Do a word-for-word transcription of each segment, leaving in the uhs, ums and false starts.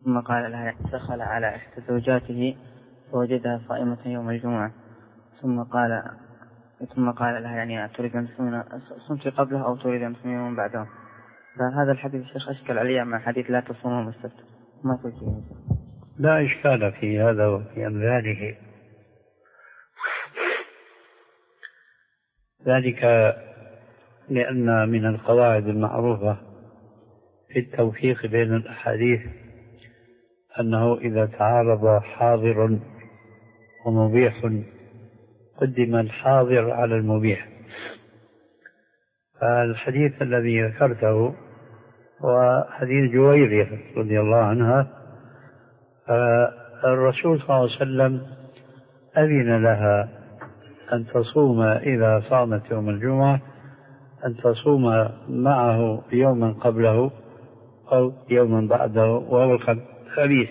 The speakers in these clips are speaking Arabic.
ثم قال لها دخل على إحدى زوجاته فوجدها صائمة يوم الجمعة ثم قال ثم قال لها يعني تريد أن تصومين صمت قبله أو تريد أن تصومين من بعده. فهذا الحديث الشيخ أشكل علي مع حديث لا تصوموا من السبت. ما تقول؟ لا إشكال في هذا وفي أمثاله، ذلك لأن من القواعد المعروفة في التوفيق بين الأحاديث أنه إذا تعارض حاضر ومبيح قدم الحاضر على المبيح. فالحديث الذي ذكرته هو حديث جويرية رضي الله عنها، الرسول صلى الله عليه وسلم أذن لها أن تصوم إذا صامت يوم الجمعة أن تصوم معه يوما قبله أو يوما بعده وهو الخميس.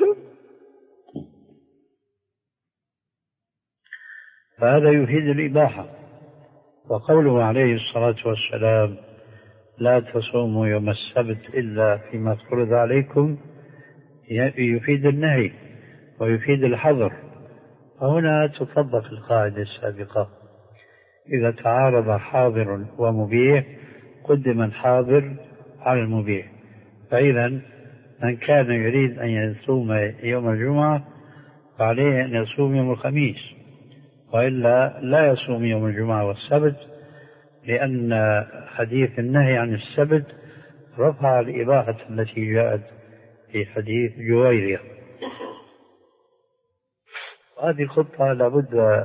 فهذا يفيد الإباحة. وقوله عليه الصلاة والسلام لا تصوموا يوم السبت إلا فيما فرض عليكم يفيد النهي ويفيد الحظر. فهنا تطبق القاعدة السابقة، إذا تعارض حاضر ومبيح قدم الحاضر على المبيح. فإذا من كان يريد أن يصوم يوم الجمعة فعليه أن يصوم يوم الخميس، وإلا لا يصوم يوم الجمعة والسبت، لأن حديث النهي عن السبت رفع الإباحة التي جاءت في حديث جويرية. هذه خطة لابد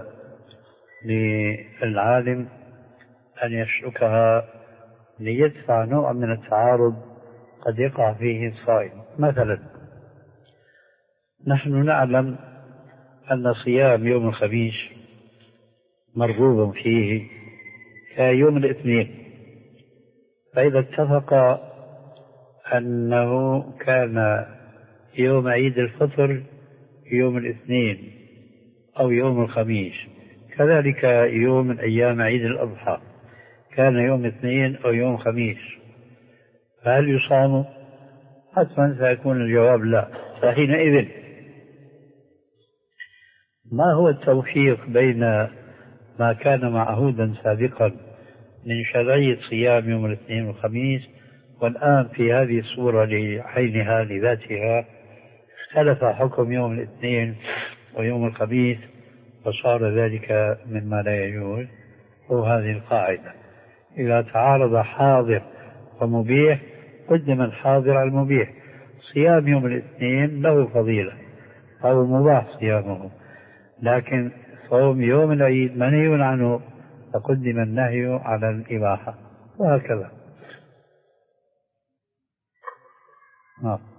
للعالم أن يسلكها ليدفع نوع من التعارض قد يقع فيه الصائم. مثلا نحن نعلم أن صيام يوم الخميس مرغوب فيه كيوم الاثنين، فإذا اتفق أنه كان يوم عيد الفطر يوم الاثنين أو يوم الخميس، كذلك يوم من أيام عيد الأضحى كان يوم اثنين أو يوم خميس، فهل يصام؟ حتما سيكون الجواب لا. فحينئذ ما هو التوفيق بين ما كان معهودا سابقا من شرعية صيام يوم الاثنين والخميس والآن في هذه الصورة لعينها لذاتها اختلف حكم يوم الاثنين ويوم الخميس وصار ذلك مما لا يجوز؟ وهذه القاعدة إذا تعارض حاضر ومبيح قدم الحاضر على المبيح. صيام يوم الاثنين له فضيلة أو مباح صيامه، لكن صوم يوم العيد منهي عنه فقدم النهي على الإباحة، وهكذا.